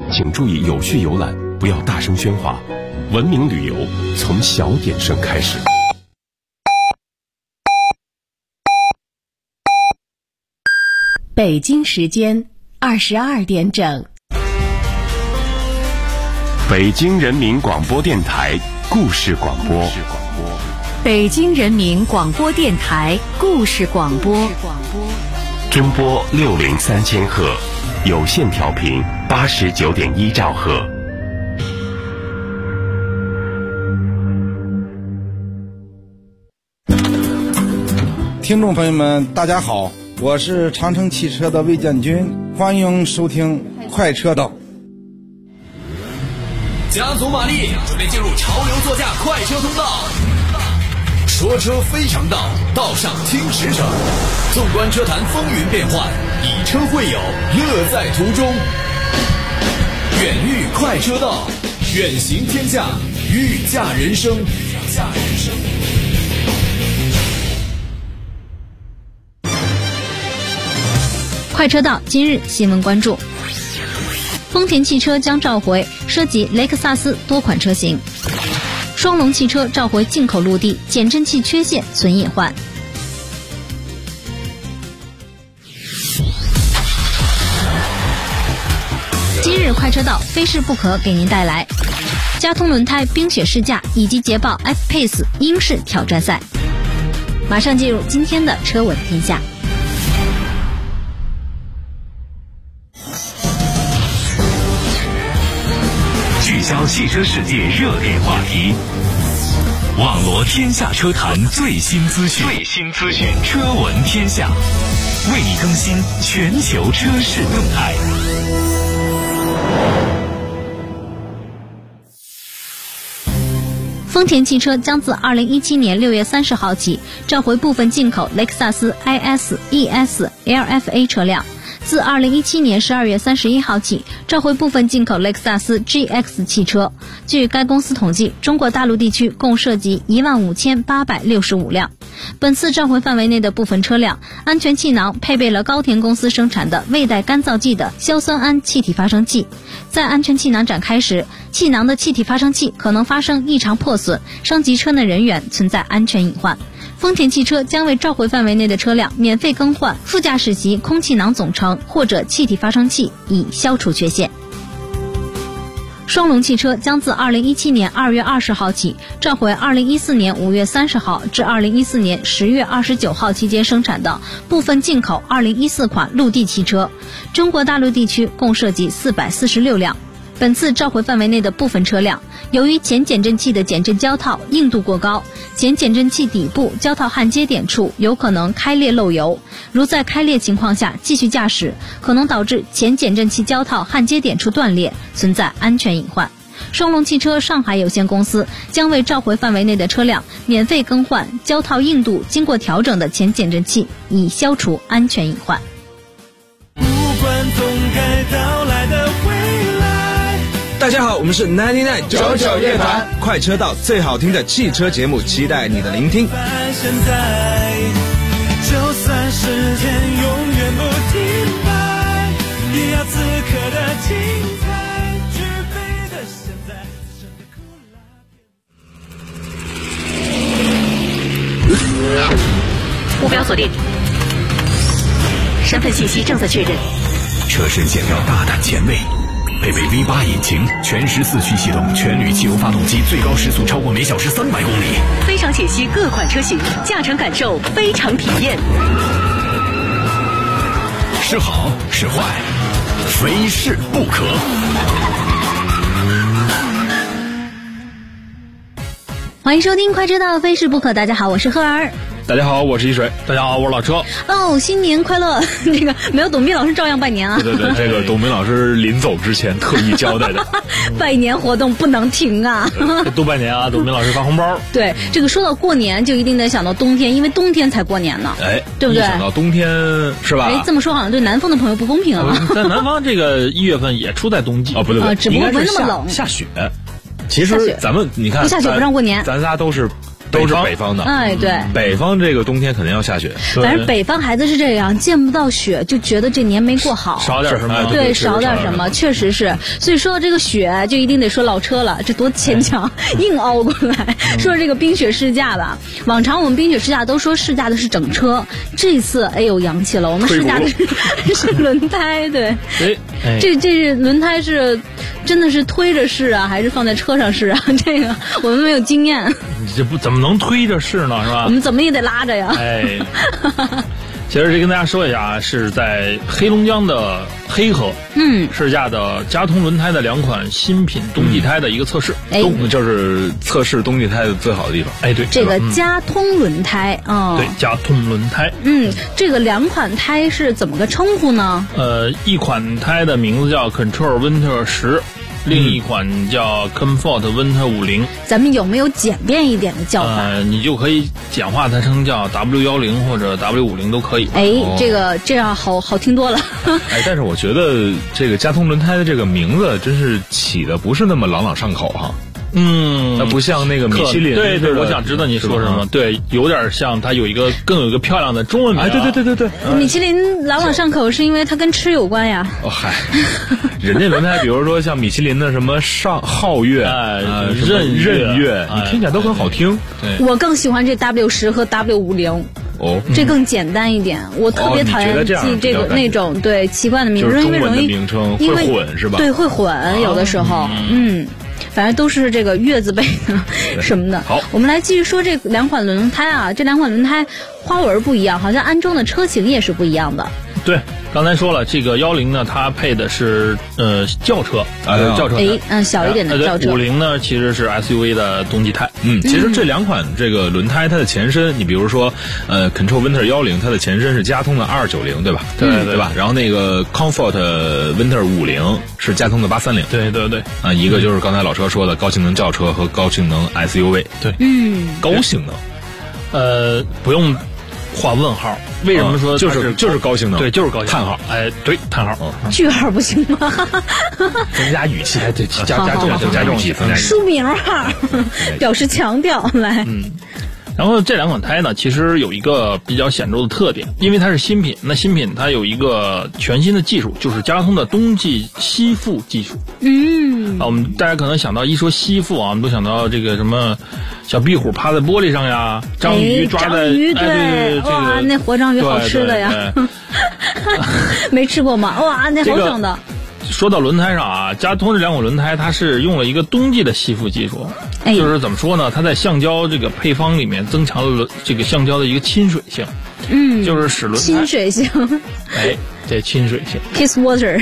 请注意有序游览，不要大声喧哗。文明旅游从小点声开始。 北京时间22点整。 北京人民广播电台故事广播。 北京人民广播电台故事广播。 中波603赫，有线调频89.1兆赫。 听众朋友们，大家好，我是长城汽车的魏建军，欢迎收听快车道。 加足马力，准备进入潮流座驾快车通道。说车非常道，道上听驰骋。纵观车坛风云变幻，以车会友，乐在途中。远遇快车道，远行天下，御驾人生。 快车道今日新闻关注：丰田汽车将召回涉及雷克萨斯多款车型；双龙汽车召回进口陆地减震器缺陷存隐患。今日快车道非试不可给您带来佳通轮胎冰雪试驾以及捷豹 F-Pace 英式挑战赛。马上进入今天的车闻天下。 聚焦汽车世界热点话题，网罗天下车坛最新资讯，车闻天下，为你更新全球车市动态。 丰田汽车将自2017年6月30号起召回部分进口雷克萨斯 IS、ES、LFA 车辆。自2017年12月31号起，召回部分进口雷克萨斯 GX 汽车。据该公司统计，中国大陆地区共涉及15865辆。本次召回范围内的部分车辆，安全气囊配备了高田公司生产的未带干燥剂的硝酸铵气体发生器。在安全气囊展开时，气囊的气体发生器可能发生异常破损，伤及车内人员，存在安全隐患。丰田汽车将为召回范围内的车辆免费更换副驾驶席空气囊总成或者气体发生器，以消除缺陷。双龙汽车将自2017年2月20号起召回2014年5月30号至2014年10月29号期间生产的部分进口2014款陆地汽车，中国大陆地区共涉及446辆。本次召回范围内的部分车辆，由于前减震器的减震胶套硬度过高，前减震器底部胶套焊接点处有可能开裂漏油，如在开裂情况下继续驾驶，可能导致前减震器胶套焊接点处断裂，存在安全隐患。双龙汽车上海有限公司将为召回范围内的车辆免费更换胶套硬度经过调整的前减震器，以消除安全隐患。 不管总该到来的未来。 大家好，我们是99乐团，快车道最好听的汽车节目，期待你的聆听。 现在就算时间永远不停摆，也要此刻的精彩，具备的现在真的酷辣。 目标锁定，身份信息正在确认。 车身线条大胆前卫，配备 V8 引擎，全时4驱系统，全铝汽油发动机，最高时速超过每小时300公里。 非常解析各款车型，驾乘感受非常体验。 是好是坏，非试不可。 欢迎收听快车道非试不可。大家好，我是赫儿。 大家好，我是一水。大家好，我是老车。 哦，新年快乐！这个没有董斌老师照样拜年啊。 对，这个董斌老师临走之前特意交代的， 拜年活动不能停啊！ 多拜年啊！董斌老师发红包。 对，这个说到过年，就一定得想到冬天，因为冬天才过年呢。 哎， 对不对？ 想到冬天是吧？ 哎，这么说好像对南方的朋友不公平啊。 在南方这个1月份也处在冬季哦，不只不过不是那么冷， 下雪。其实咱们你看， 不下雪不让过年。 咱仨都是都是北方的。 哎，对， 北方这个冬天肯定要下雪。 反正北方孩子是这样，见不到雪就觉得这年没过好， 少点什么？ 对，少点什么，确实是。所以说到这个雪，就一定得说老车了，这多牵强，硬熬过来。说这个冰雪试驾吧，往常我们冰雪试驾都说试驾的是整车，这次哎呦洋气了，我们试驾的是轮胎，对。这轮胎是真的是推着试啊，还是放在车上试啊？这个我们没有经验。 你这不怎么能推着试呢，是吧？ 我们怎么也得拉着呀。 哎，其实这跟大家说一下啊，是在黑龙江的黑河，试驾的佳通轮胎的2款新品冬季胎的一个测试， 就是测试冬季胎的最好的地方。 哎，对， 这个佳通轮胎对，佳通轮胎。 这个2款胎是怎么个称呼呢？ 一款胎的名字叫 Control Winter 10。另一款叫 Comfort Winter 50， 咱们有没有简便一点的叫法？ 你就可以简化它成叫 W10或者 W50都可以。 哎，这样好听多了。 哎，但是我觉得这个佳通轮胎的这个名字真是起的不是那么朗朗上口哈。它不像那个米其林。 对，我想知道你说什么。对，有点像，它更有一个漂亮的中文名。 哎，对。 米其林朗朗上口是因为它跟吃有关呀。 哦嗨，人家轮胎，比如说像米其林的什么皓月、任月，你听起来都很好听。 对， 我更喜欢这 W10和 W50。 哦， 这更简单一点。我特别讨厌记这个那种对奇怪的名字，因为容易名称会混是吧？ 对，会混，有的时候，反正都是这个月字辈的什么的。 好， 我们来继续说这2款轮胎啊，这2款轮胎花纹不一样，好像安装的车型也是不一样的。 对，刚才说了，这个10呢，它配的是轿车，轿车， 小一点的轿车。 50呢，其实是 SUV 的冬季胎。 其实这2款这个轮胎它的前身，你比如说Control Winter 10，它的前身是佳通的290，对吧？对吧？然后那个 Comfort Winter 50是佳通的830。 对。 啊，一个就是刚才老车说的高性能轿车和高性能 SUV。 对， 高性能， 不用画问号。为什么说就是高性能？ 对，就是高性能。 叹号， 哎，对，叹号。 句号不行吗？ 增加语气， 对，加语气， 书名号，表示强调来。 然后这2款胎呢，其实有一个比较显著的特点，因为它是新品，那新品它有一个全新的技术，就是佳通的冬季吸附技术。我们大家可能想到一说吸附啊，我们都想到这个什么小壁虎趴在玻璃上呀，章鱼抓在，对， 哇，那活章鱼好吃的呀，没吃过吗？哇，那好整的。 说到轮胎上啊，佳通这2款轮胎它是用了一个冬季的吸附技术，就是怎么说呢？它在橡胶这个配方里面增强了这个橡胶的一个亲水性，就是使轮胎亲水性。 哎，这亲水性 ，kiss water。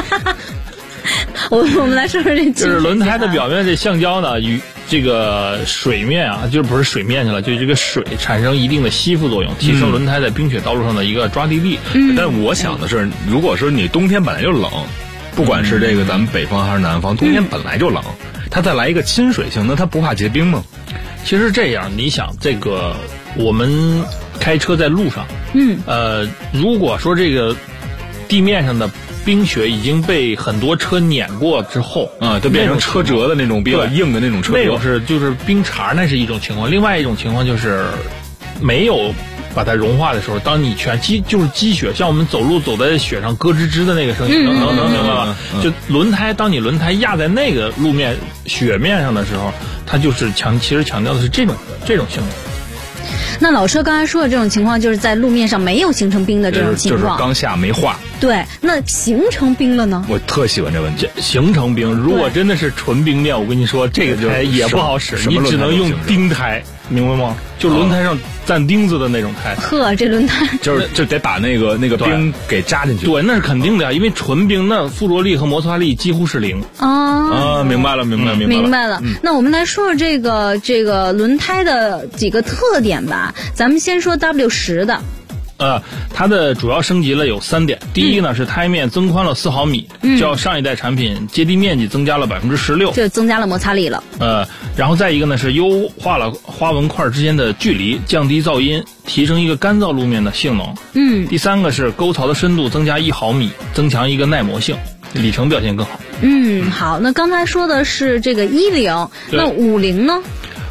我们来说说这， 就是轮胎的表面这橡胶呢，与这个水面啊，就不是水面去了，就这个水产生一定的吸附作用，提升轮胎在冰雪道路上的一个抓地力。 但是我想的是，如果说你冬天本来就冷，不管是这个咱们北方还是南方，冬天本来就冷，它再来一个亲水性，那它不怕结冰吗？ 其实这样，你想这个我们开车在路上，如果说这个地面上的冰雪已经被很多车碾过之后啊，就变成车辙的那种比较硬的那种车辙， 那种是就是冰碴，那是一种情况。另外一种情况就是没有把它融化的时候，当你就是积雪，像我们走路走在雪上咯吱吱的那个声音，明白吧？就轮胎，当你轮胎压在那个路面雪面上的时候，它就是其实强调的是这种性能。 那老车刚才说的这种情况，就是在路面上没有形成冰的这种情况， 就是刚下没化。 对，那形成冰了呢？ 我特喜欢这问题。 形成冰，如果真的是纯冰面，我跟你说，这个胎也不好使，你只能用冰胎，明白吗？就轮胎上站钉子的那种胎。 呵，这轮胎就得把那个冰给扎进去。 对，那是肯定的呀，因为纯冰那附着力和摩擦力几乎是0。 明白了。 那我们来说说这个轮胎的几个特点吧。咱们先说 W10的。 它的主要升级了有3点。第一呢是胎面增宽了4毫米，较上一代产品接地面积增加了16%， 就增加了摩擦力了。 然后再一个呢是优化了花纹块之间的距离，降低噪音，提升一个干燥路面的性能。第3个是沟槽的深度增加1毫米，增强一个耐磨性，里程表现更好。 好，那刚才说的是这个10，那50呢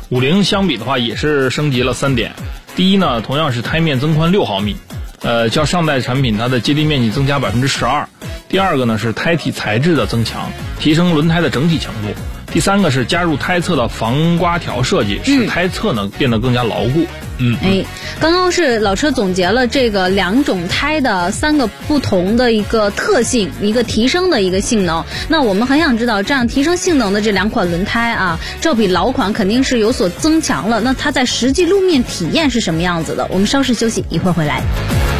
50相比的话也是升级了3点。第一呢，同样是胎面增宽6毫米，较上代产品它的接地面积增加12%。第二个呢是胎体材质的增强，提升轮胎的整体强度。第三个是加入胎侧的防刮条设计，使胎侧呢变得更加牢固。 刚刚是老车总结了这个2种胎的3个不同的一个特性，一个提升的一个性能。那我们很想知道，这样提升性能的这2款轮胎啊，照比老款肯定是有所增强了。那它在实际路面体验是什么样子的？我们稍事休息，一会儿回来。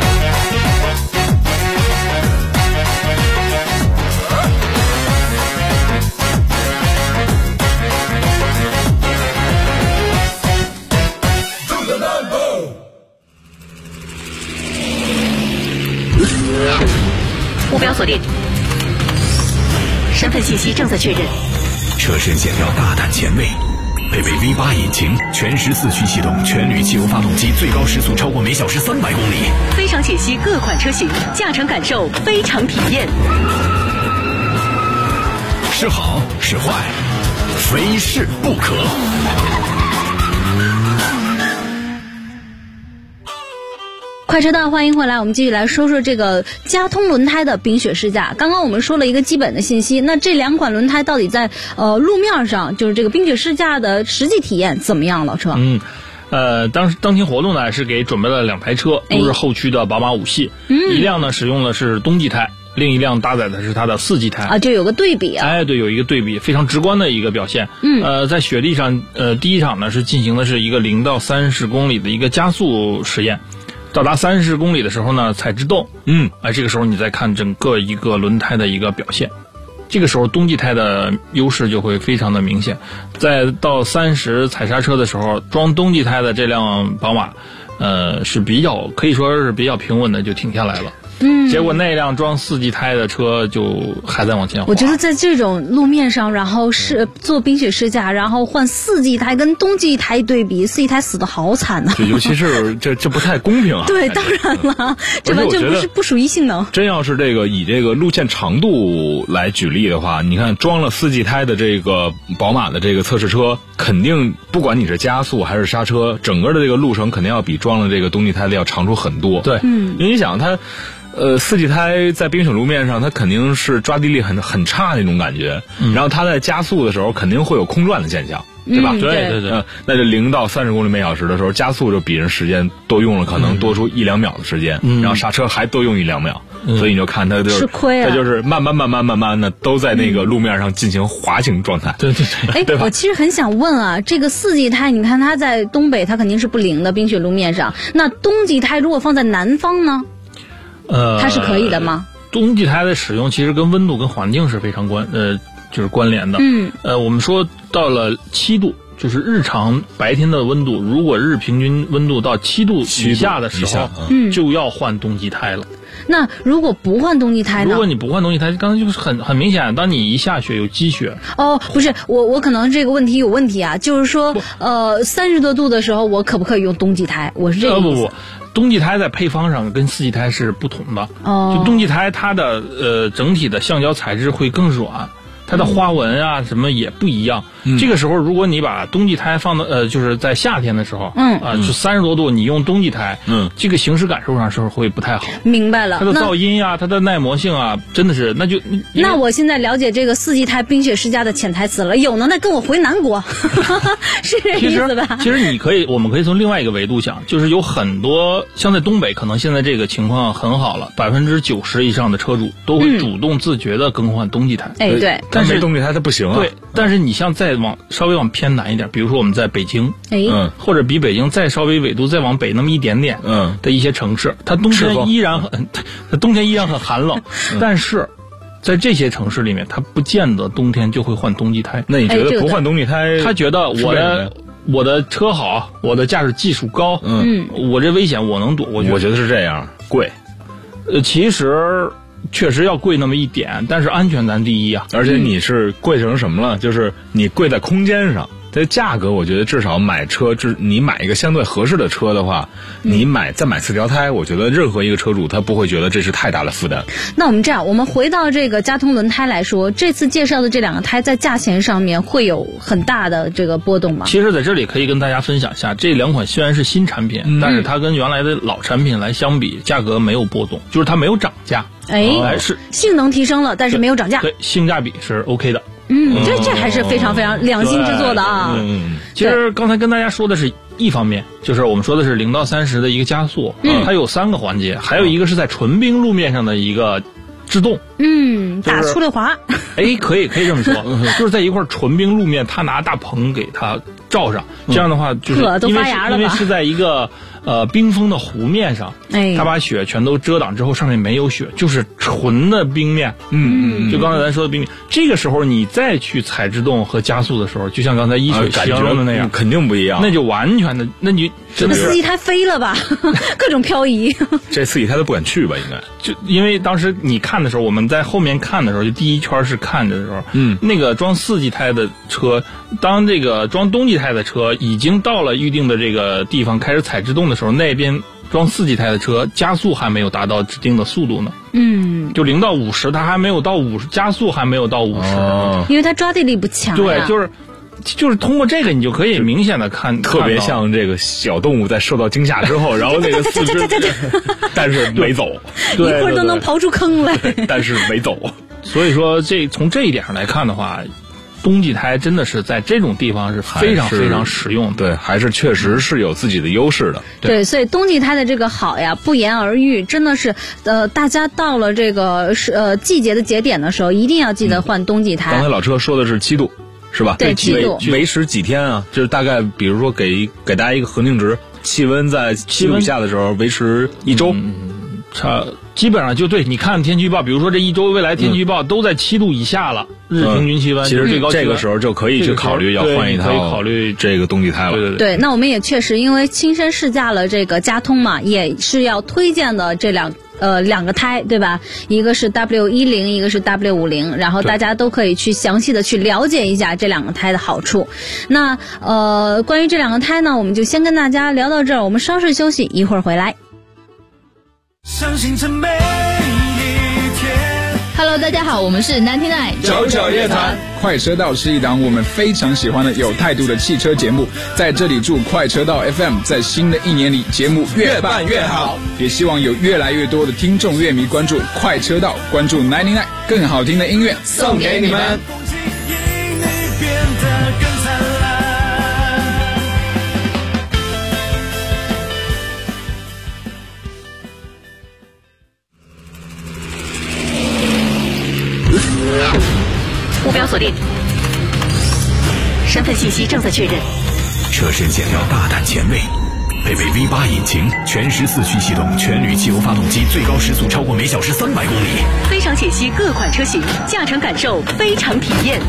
目标锁定，身份信息正在确认。 车身线条大胆前卫，配备 V8 引擎，全时4驱系统，全铝汽油发动机，最高时速超过每小时300公里。 非常解析各款车型，驾乘感受非常体验。 是好是坏，非试不可。 快车道，欢迎回来，我们继续来说说这个佳通轮胎的冰雪试驾。刚刚我们说了一个基本的信息，那这2款轮胎到底在路面上，就是这个冰雪试驾的实际体验怎么样？老车？ 当天活动呢是给准备了2台车，都是后驱的宝马5系，一辆呢使用的是冬季胎，另一辆搭载的是它的4季胎啊，就有个对比啊。 对，有一个对比，非常直观的一个表现。在雪地上，第一场呢是进行的是一个0到30公里的一个加速实验。到达30公里的时候呢，踩制动，这个时候你再看整个一个轮胎的一个表现，这个时候冬季胎的优势就会非常的明显。在到30踩刹车的时候，装冬季胎的这辆宝马，是可以说是比较平稳的就停下来了。结果那辆装4季胎的车就还在往前滑。 我觉得在这种路面上，然后是做冰雪试驾，然后换4季胎跟冬季胎对比，4季胎死得好惨啊！ 尤其是这不太公平啊。 对，当然了，这完全不属于性能。 真要是以这个路线长度来举例的话，你看装了4季胎的这个宝马的这个测试车，肯定不管你是加速还是刹车，整个的这个路程肯定要比装了这个冬季胎的要长出很多。 对， 因为你想它。4季胎在冰雪路面上，它肯定是抓地力很差那种感觉，然后它在加速的时候肯定会有空转的现象，对吧？ 对。 那就0到30公里每小时的时候，加速就比人时间多用了，可能多出1-2秒的时间，然后刹车还多用1-2秒，所以你就看它就是亏啊， 它就是慢慢的都在那个路面上进行滑行状态。 对。 我其实很想问啊，这个4季胎，你看它在东北它肯定是不灵的冰雪路面上，那冬季胎如果放在南方呢？它是可以的吗？ 冬季胎的使用其实跟温度跟环境是非常就是关联的。我们说到了7度，就是日常白天的温度，如果日平均温度到7度以下的时候，就要换冬季胎了。 那如果不换冬季胎呢？ 如果你不换冬季胎，刚才就是很明显，当你一下雪有积雪。 不是，我可能这个问题有问题啊，就是说，30多度的时候，我可不可以用冬季胎？我是这个意思。 不。冬季胎在配方上跟4季胎是不同的。就冬季胎它的整体的橡胶材质会更软，它的花纹啊什么也不一样。这个时候如果你把冬季胎放到就是在夏天的时候，就30多度，你用冬季胎，这个行驶感受上是会不太好。 明白了。 它的噪音呀，它的耐磨性啊，真的是那我现在了解这个4季胎冰雪试驾的潜台词了，有能耐跟我回南国，是这意思吧？ 其实我们可以从另外一个维度想，就是有很多像在东北，可能现在这个情况很好了，90%以上的车主都会主动自觉的更换冬季胎。 对。 但是冬季胎它不行啊。 对，但是你像稍微往偏南一点，比如说我们在北京，或者比北京再稍微纬度再往北那么一点点，的一些城市，它冬天依然很寒冷，但是在这些城市里面，它不见得冬天就会换冬季胎。 那你觉得不换冬季胎？ 他觉得我的车好，我的驾驶技术高，我这危险我能躲过去。 我觉得是这样，贵。 其实确实要贵那么一点，但是安全咱第一啊。 而且你是贵成什么了？就是你贵在空间上。 这价格我觉得至少买车，你买一个相对合适的车的话，你再买4条胎，我觉得任何一个车主他不会觉得这是太大的负担。 那我们这样，我们回到这个佳通轮胎来说，这次介绍的这2个胎在价钱上面会有很大的这个波动吗？ 其实在这里可以跟大家分享一下，这2款虽然是新产品，但是它跟原来的老产品来相比，价格没有波动，就是它没有涨价。是性能提升了，但是没有涨价。 对，性价比是 OK 的。 这还是非常非常良心之作的啊。 其实刚才跟大家说的是一方面，就是我们说的是0到30的一个加速，它有3个环节，还有一个是在纯冰路面上的一个制动。 打出溜滑。 可以这么说，就是在一块纯冰路面，他拿大棚给它罩上，这样的话就是都发芽了吧？ 因为是在一个冰封的湖面上，它把雪全都遮挡之后，上面没有雪，就是纯的冰面。就刚才咱说的冰面，这个时候你再去踩制动和加速的时候，就像刚才一水形容的那样， 肯定不一样。 那就完全的，那你这4季胎飞了吧？各种漂移。 这4季胎都不敢去吧？应该就因为当时你看的时候，我们在后面看的时候，就第一圈是看着的时候，那个装4季胎的车，当这个装冬季胎的车已经到了预定的这个地方开始踩制动的时候，那边装4季胎的车加速还没有达到指定的速度呢。就0到50，它还没有到50，加速还没有到50， 因为它抓地力不强。 对，就是通过这个，你就可以明显的看， 特别像这个小动物在受到惊吓之后，然后那个四肢，但是没走， 一会儿都能刨出坑来， 但是没走。 所以说，从这一点上来看的话，冬季胎真的是在这种地方是非常非常实用的。 对，还是确实是有自己的优势的。 对，所以冬季胎的这个好呀，不言而喻，真的是大家到了这个季节的节点的时候，一定要记得换冬季胎。 刚才老车说的是7度。是吧？ 对，7度维持几天啊？就是大概，比如说给大家一个恒定值，气温在7度以下的时候维持1周， 基本上就对。你看天气预报，比如说这1周未来天气预报都在7度以下了，日平均气温， 其实这个时候就可以去考虑要换一套， 可以考虑这个冬季胎了。 对，那我们也确实因为亲身试驾了这个佳通嘛，也是要推荐的这2个胎，对吧？一个是 W10，一个是 W50，然后大家都可以去详细的去了解一下这2个胎的好处。那关于这2个胎呢，我们就先跟大家聊到这儿，我们稍事休息，一会儿回来。 相信这每一天。 Hello， 大家好，我们是99 99夜谈。快车道是一档我们非常喜欢的有态度的汽车节目，在这里祝快车道 FM 在新的1年里节目越办越好，也希望有越来越多的听众乐迷关注快车道，关注99，更好听的音乐送给你们。 目标锁定，身份信息正在确认。 车身线条大胆前卫，配备 V8 引擎，全时4驱系统，全铝汽油发动机，最高时速超过每小时300公里。 非常解析各款车型，驾乘感受非常体验。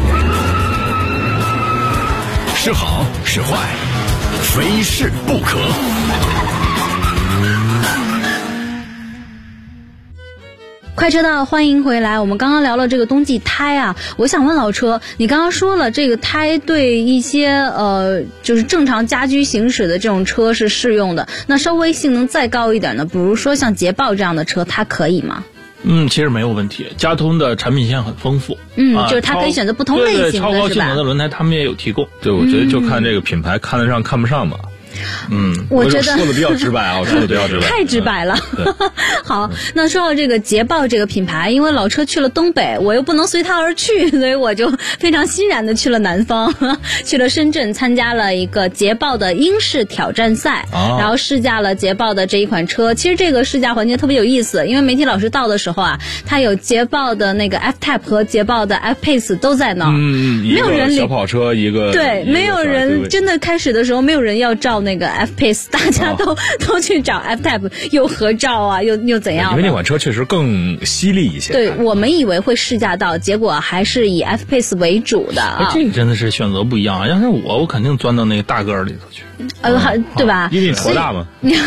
是好是坏，非试不可。 快车道，欢迎回来。我们刚刚聊了这个冬季胎啊，我想问老车，你刚刚说了这个胎对一些就是正常家居行驶的这种车是适用的，那稍微性能再高一点呢，比如说像捷豹这样的车，它可以吗？ 其实没有问题。佳通的产品线很丰富， 就是它可以选择不同类型的， 对，超高性能的轮胎他们也有提供。 对，我觉得就看这个品牌看得上看不上吧。 我觉得说的比较直白啊，我说的比较直白， 太直白了。好，那说到这个捷豹这个品牌，因为老车去了东北，我又不能随它而去，所以我就非常欣然的去了南方，去了深圳，参加了一个捷豹的英式挑战赛，然后试驾了捷豹的这一款车。其实这个试驾环节特别有意思，因为媒体老师到的时候啊，他有捷豹的那个 F-Type 和捷豹的 F-Pace 都在那儿，没有人小跑车一个， 对，没有人真的开始的时候没有人要照那个 F-Pace， 大家都去找 F-Type， 又合照啊，又怎样？ 因为那款车确实更犀利一些。 对，我们以为会试驾到，结果还是以 F-Pace 为主的啊。 这个真的是选择不一样。要是我肯定钻到那个大个儿里头去。 对吧？ 因为你头大嘛，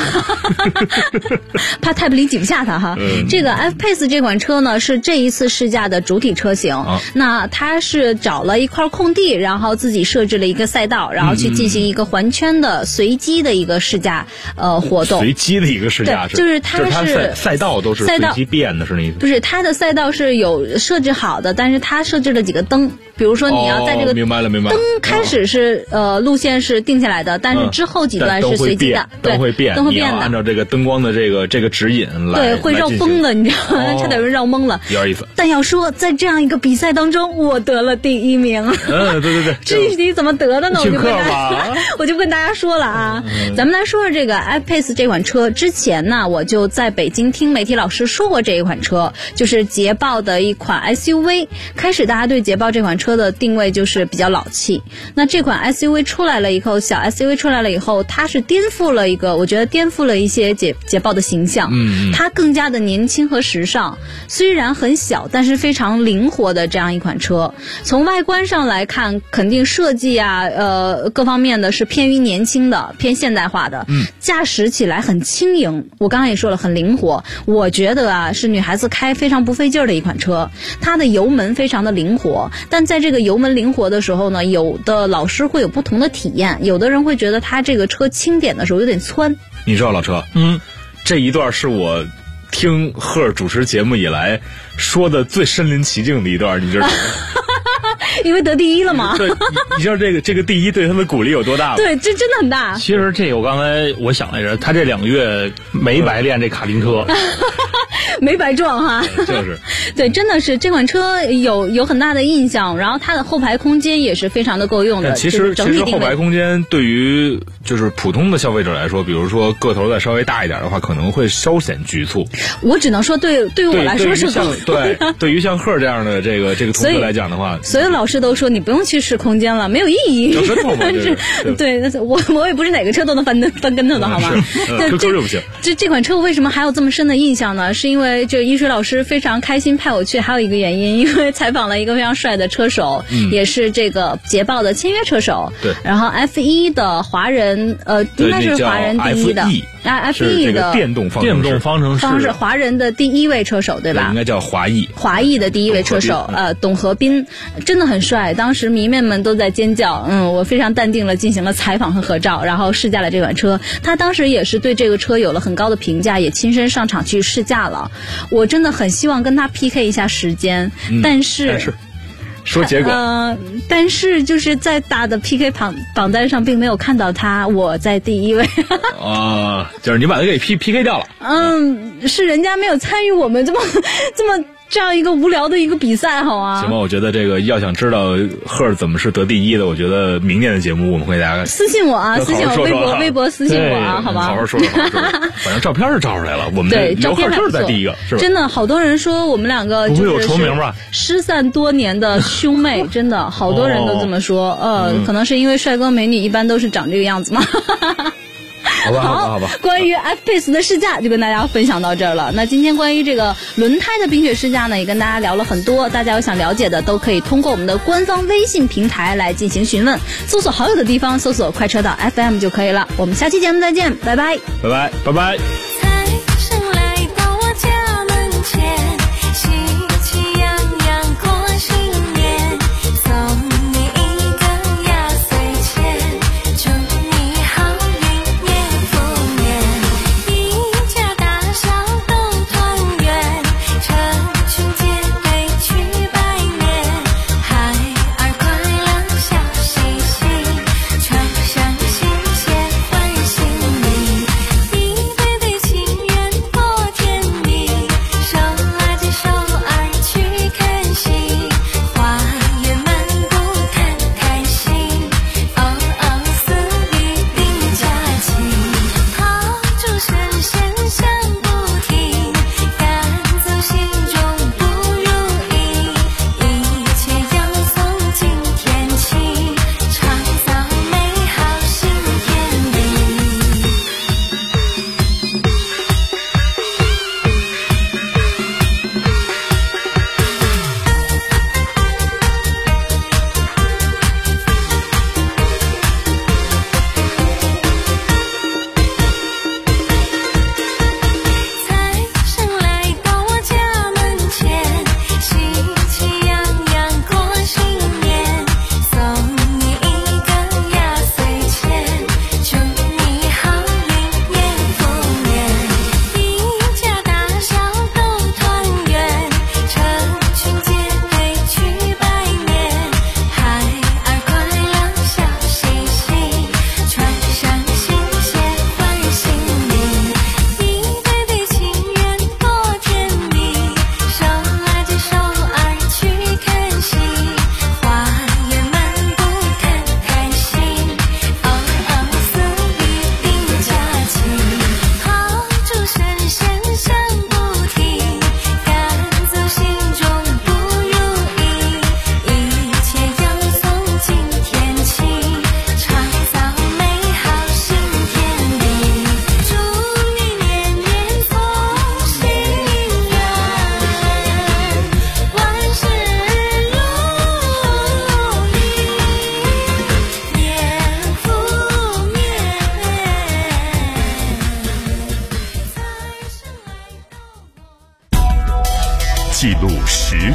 怕太不灵挤不下它哈。这个 F-Pace 这款车呢是这一次试驾的主体车型，那它是找了一块空地，然后自己设置了一个赛道，然后去进行一个环圈的随机的一个试驾活动。 随机的一个试驾是， 就是它是赛道都是随机变的，是那意思？ 不是，它的赛道是有设置好的，但是它设置了几个灯，比如说你要在这个明白了灯开始是路线是定下来的，但是之后几段是随机的， 灯会变， 灯会变的， 按照这个灯光的这个指引来， 对，会绕崩的，你知道吗？差点被绕懵了， 有点意思。 但要说在这样一个比赛当中，我得了第1名。 对， 至于怎么得的呢？我就跟大家说了啊，咱们来说说这个 F-Pace 这款车。之前呢，我就在北京听媒体老师说过这一款车，就是捷豹的一款 SUV。开始大家对捷豹这款车的定位就是比较老气，那这款 SUV 出来了以后，小 SUV 出来了以后，它是我觉得颠覆了一些捷豹的形象。它更加的年轻和时尚，虽然很小，但是非常灵活的这样一款车。从外观上来看，肯定设计啊，各方面的是偏于年轻的，偏现代化的。驾驶起来很轻盈，我刚刚也说了，很灵活。我觉得啊，是女孩子开非常不费劲儿的一款车。它的油门非常的灵活，但在这个油门灵活的时候呢，有的老师会有不同的体验，有的人会觉得它这个车轻点的时候有点窜。 你知道老车，这一段是我听赫尔主持节目以来说的最身临其境的一段，你知道吗？ 因为得第一了嘛。 对，你知道这个第一对他的鼓励有多大吗？ 对，这真的很大。 其实这个我刚才我想来着，他这2个月没白练这卡丁车。 没白撞哈， 就是对，真的是这款车有很大的印象，然后它的后排空间也是非常的够用的。 其实后排空间对于就是普通的消费者来说，比如说个头再稍微大一点的话，可能会稍显局促。 我只能说对于我来说是对于像赫这样的这个同学来讲的话， 所有老师都说你不用去试空间了，没有意义。对，我也不是哪个车都能翻跟头的好吗？这款车为什么还有这么深的印象呢？是因为这一水老师非常开心派我去，还有一个原因，因为采访了一个非常帅的车手，也是这个捷豹的签约车手。 对， 然后 F1 的华人，应该是华人第一的。F1 的电动方程式华人的第1位车手，对吧？ 应该叫华裔的第1位车手，董和斌真的很帅，当时迷妹们都在尖叫。我非常淡定了进行了采访和合照，然后试驾了这款车。他当时也是对这个车有了很高的评价，也亲身上场去试驾了。我真的很希望跟他 PK 一下时间，但是说结果， 但是就是在打的 PK 榜单上并没有看到他，我在第1位。 就是你把他给 PK 掉了。 是人家没有参与我们这样一个无聊的一个比赛，好啊。 行吧，我觉得这个要想知道赫怎么是得第1的，我觉得明年的节目我们会大家私信我啊，私信我微博私信我啊，好吧。 好好说。反正照片是照出来了，我们刘赫就是在第1个，是吧？ 真的，好多人说我们2个不会有重名吧？ 失散多年的兄妹，真的好多人都这么说。可能是因为帅哥美女一般都是长这个样子嘛。 好吧。 关于 F-Pace 的试驾就跟大家分享到这儿了。那今天关于这个轮胎的冰雪试驾呢，也跟大家聊了很多。大家有想了解的，都可以通过我们的官方微信平台来进行询问。搜索好友的地方，搜索快车道 FM 就可以了。我们下期节目再见，拜拜。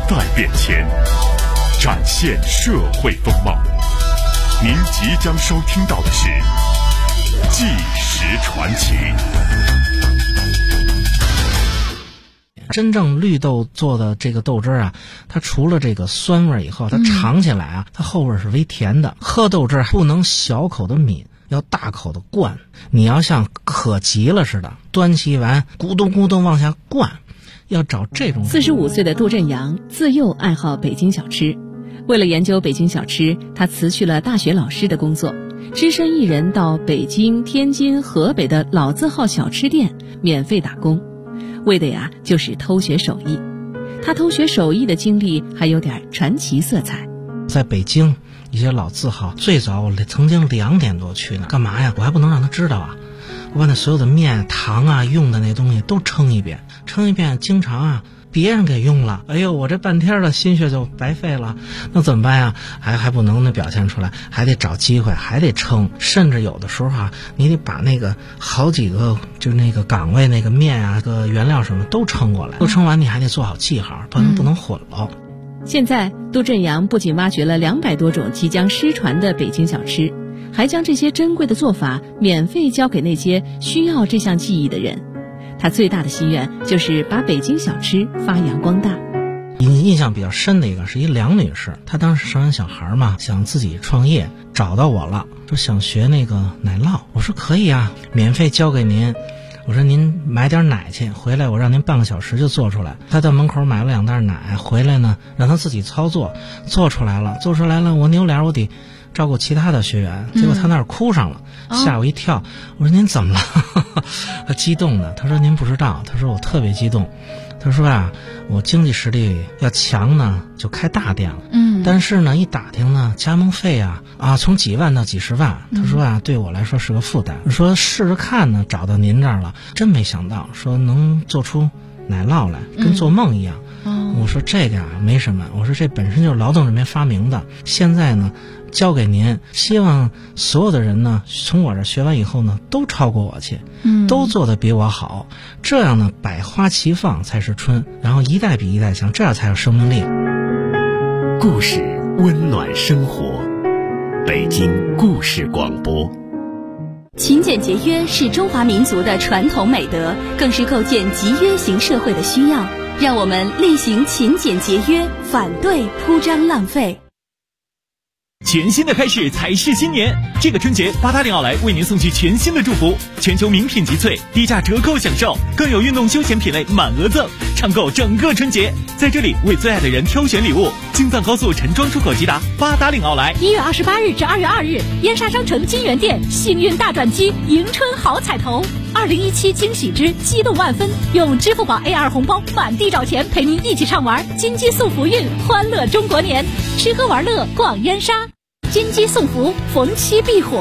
代变迁，展现社会风貌。您即将收听到的是《纪实传奇》。 真正绿豆做的这个豆汁啊，它除了这个酸味以后，它尝起来啊，它后味是微甜的。喝豆汁不能小口的抿，要大口的灌。你要像渴急了似的，端起碗咕咚咕咚往下灌，要找这种。 45岁的杜振阳自幼爱好北京小吃，为了研究北京小吃，他辞去了大学老师的工作，只身一人到北京、天津、河北的老字号小吃店免费打工。为的呀，就是偷学手艺。他偷学手艺的经历还有点传奇色彩。 在北京一些老字号，最早我曾经2点多去呢，干嘛呀？我还不能让他知道啊！我把那所有的面、糖啊、用的那东西都称一遍，经常啊别人给用了，哎呦，我这半天的心血就白费了，那怎么办呀？还不能表现出来，还得找机会，还得称，甚至有的时候啊，你得把那个好几个就那个岗位那个面啊、个原料什么都称过来，都称完你还得做好记号，不能混了。 现在杜振阳不仅挖掘了200多种即将失传的北京小吃，还将这些珍贵的做法免费教给那些需要这项技艺的人。他最大的心愿就是把北京小吃发扬光大。 印象比较深的一个是一梁女士，她当时生完小孩嘛，想自己创业，找到我了，说想学那个奶酪。我说可以啊，免费教给您。我说您买点奶去，回来我让您半个小时就做出来。他到门口买了2袋奶，回来呢让他自己操作，做出来了，我扭脸我得照顾其他的学员，结果他那儿哭上了，吓我一跳。我说您怎么了？他激动的，他说您不知道，他说我特别激动。他说啊，我经济实力要强呢，就开大店了。但是呢，一打听呢，加盟费啊，从几万到几十万。他说啊，对我来说是个负担。我说试试看呢，找到您这儿了，真没想到说能做出奶酪来，跟做梦一样。我说这个啊没什么，我说这本身就是劳动人民发明的，现在呢交给您，希望所有的人呢从我这学完以后呢都超过我去，都做得比我好，这样呢百花齐放才是春，然后一代比一代强，这样才有生命力。 故事温暖生活，北京故事广播。 勤俭节约是中华民族的传统美德，更是构建集约型社会的需要。让我们力行勤俭节约，反对铺张浪费。 全新的开始才是新年，这个春节八达岭奥莱为您送去全新的祝福，全球名品集萃，低价折扣享受，更有运动休闲品类满额赠，畅购整个春节。在这里为最爱的人挑选礼物，京藏高速陈庄出口即达八达岭奥莱。 1月28日至2月2日，燕莎商城金源店幸运大转机，迎春好彩头，2017惊喜之激动万分，用支付宝 A2 红包满地找钱，陪您一起畅玩金鸡送福运，欢乐中国年，吃喝玩乐逛燕莎，金鸡送福，逢七必火。